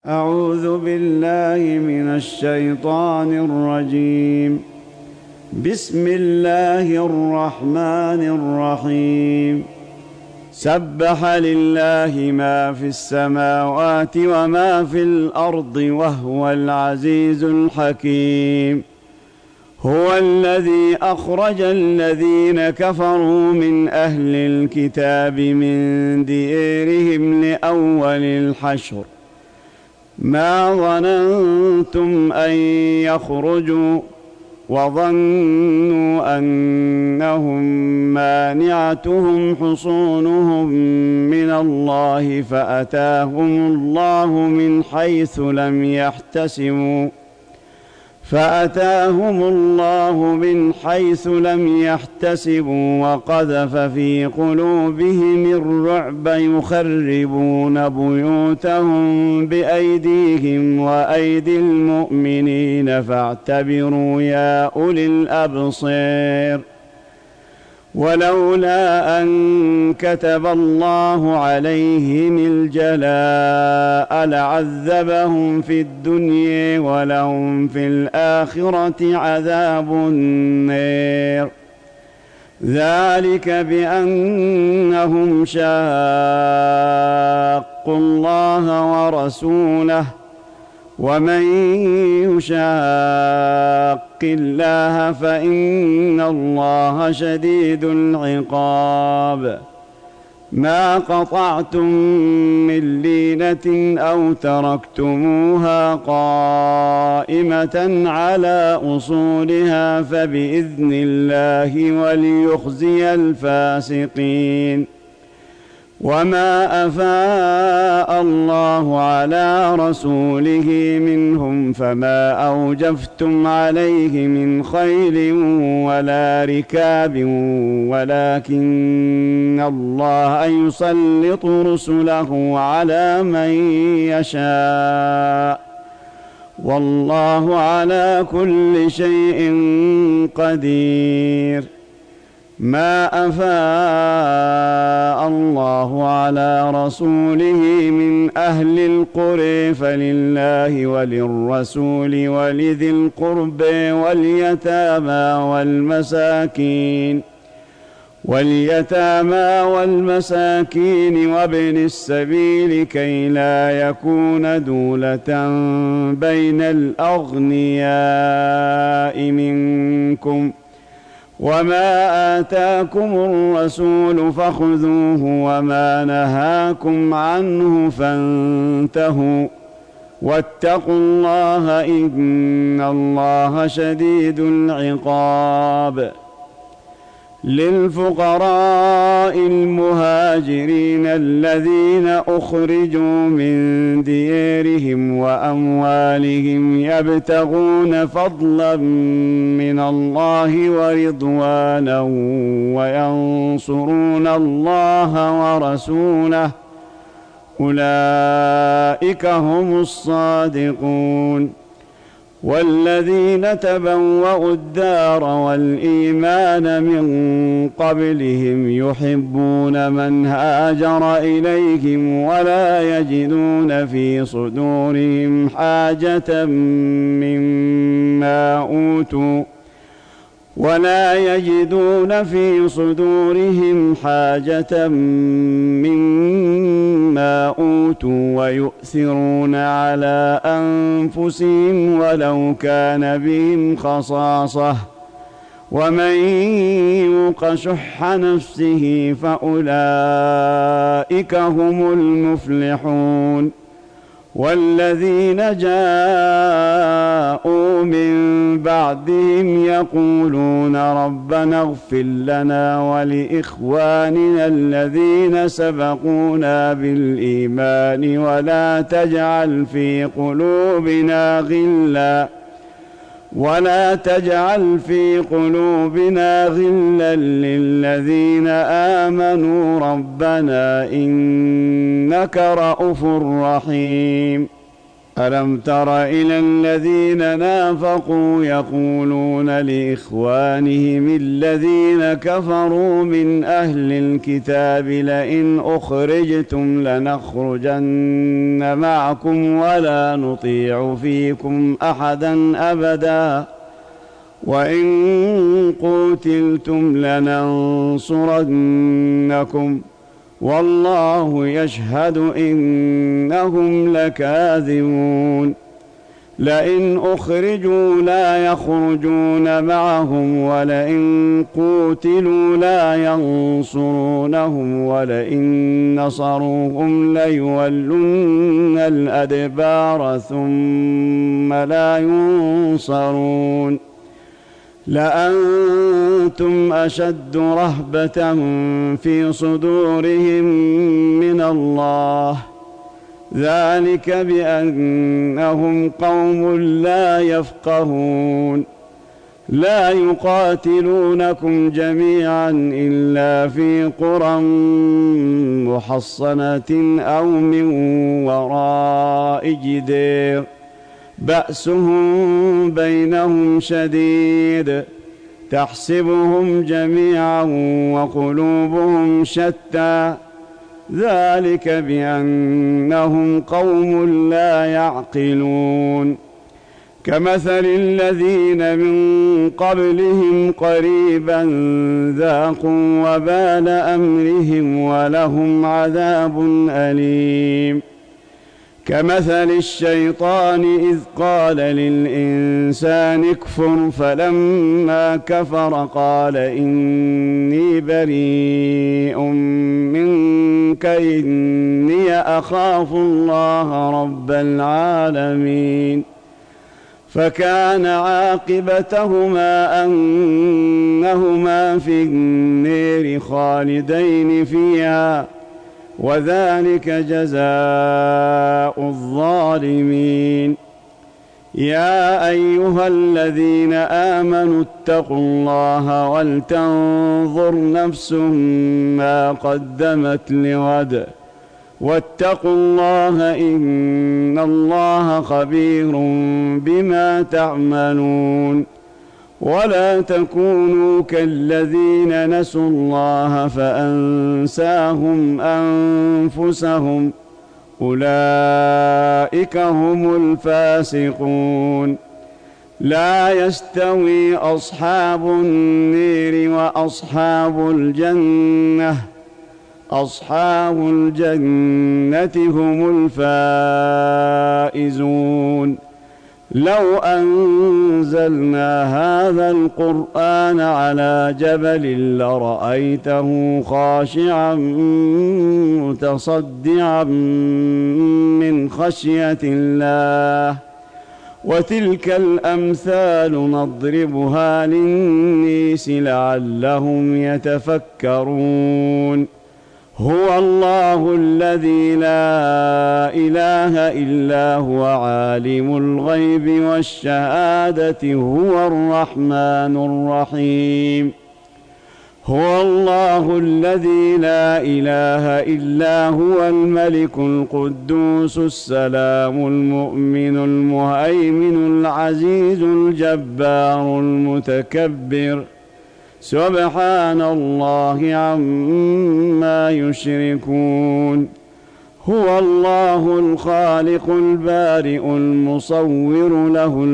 أعوذ بالله من الشيطان الرجيم. بسم الله الرحمن الرحيم. سبح لله ما في السماوات وما في الأرض وهو العزيز الحكيم. هو الذي أخرج الذين كفروا من أهل الكتاب من ديارهم لأول الحشر ما ظننتم أن يخرجوا وظنوا أنهم مانعتهم حصونهم من الله فأتاهم الله من حيث لم يحتسبوا وقذف في قلوبهم الرعب يخربون بيوتهم بأيديهم وأيدي المؤمنين فاعتبروا يا أولي الأبصار. ولولا أن كتب الله عليهم الجلاء لعذبهم في الدنيا ولهم في الآخرة عذاب النار. ذلك بأنهم شاقوا الله ورسوله ومن يشاق الله فإن الله شديد العقاب. ما قطعتم من لينة أو تركتموها قائمة على أصولها فبإذن الله وليخزي الفاسقين. وما أفاء الله على رسوله منهم فما أوجفتم عليه من خيل ولا ركاب ولكن الله يسلط رسله على من يشاء والله على كل شيء قدير. ما أفاء الله على رسوله من أهل القرى فلله وللرسول ولذي القرب واليتامى والمساكين وابن السبيل كي لا يكون دولة بين الأغنياء منكم. وما آتاكم الرسول فخذوه وما نهاكم عنه فانتهوا واتقوا الله إن الله شديد العقاب. للفقراء المهاجرين الذين أخرجوا من ديارهم وأموالهم يبتغون فضلا من الله ورضوانا وينصرون الله ورسوله أولئك هم الصادقون. والذين تبوأوا الدار والإيمان من قبلهم يحبون من هاجر إليهم ولا يجدون في صدورهم حاجة مما أوتوا ويؤثرون على أنفسهم ولو كان بهم خصاصة ومن يوق شح نفسه فأولئك هم المفلحون. والذين جاءوا من بعدهم يقولون ربنا اغفر لنا ولإخواننا الذين سبقونا بالإيمان ولا تجعل في قلوبنا غلا للذين آمنوا ربنا إنك رءوف رحيم. ألم تر إلى الذين نافقوا يقولون لإخوانهم الذين كفروا من أهل الكتاب لئن أخرجتم لنخرجن معكم ولا نطيع فيكم أحدا أبدا وإن قتلتم لننصرنكم والله يشهد إنهم لكاذبون لئن أخرجوا لا يخرجون معهم ولئن قوتلوا لا ينصرونهم ولئن نصروهم ليولن الأدبار ثم لا ينصرون لأنتم أشد رهبة في صدورهم من الله ذلك بأنهم قوم لا يفقهون لا يقاتلونكم جميعا إلا في قرى محصنة أو من وراء جدار بأسهم بينهم شديد تحسبهم جميعا وقلوبهم شتى ذلك بأنهم قوم لا يعقلون كمثل الذين من قبلهم قريبا ذاقوا وبال أمرهم ولهم عذاب أليم كمثل الشيطان إذ قال للإنسان اكفر فلما كفر قال إني بريء منك إني أخاف الله رب العالمين فكان عاقبتهما أنهما في النار خالدين فيها وذلك جزاء الظالمين يا أيها الذين آمنوا اتقوا الله ولتنظر نفس ما قدمت لغد واتقوا الله إن الله خبير بما تعملون ولا تكونوا كالذين نسوا الله فأنساهم أنفسهم أولئك هم الفاسقون لا يستوي أصحاب النار وأصحاب الجنة أصحاب الجنة هم الفائزون لو أنزلنا هذا القرآن على جبل لرأيته خاشعا متصدعا من خشية الله وتلك الأمثال نضربها للناس لعلهم يتفكرون هو الله الذي لا إله إلا هو عالم الغيب والشهادة هو الرحمن الرحيم هو الله الذي لا إله إلا هو الملك القدوس السلام المؤمن المهيمن العزيز الجبار المتكبر سبحان الله عما يشركون هو الله الخالق البارئ المصور له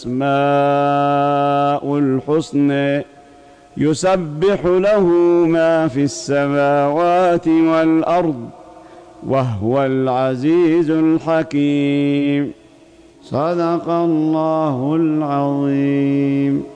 الأسماء الحسنى يسبح له ما في السماوات والأرض وهو العزيز الحكيم صدق الله العظيم.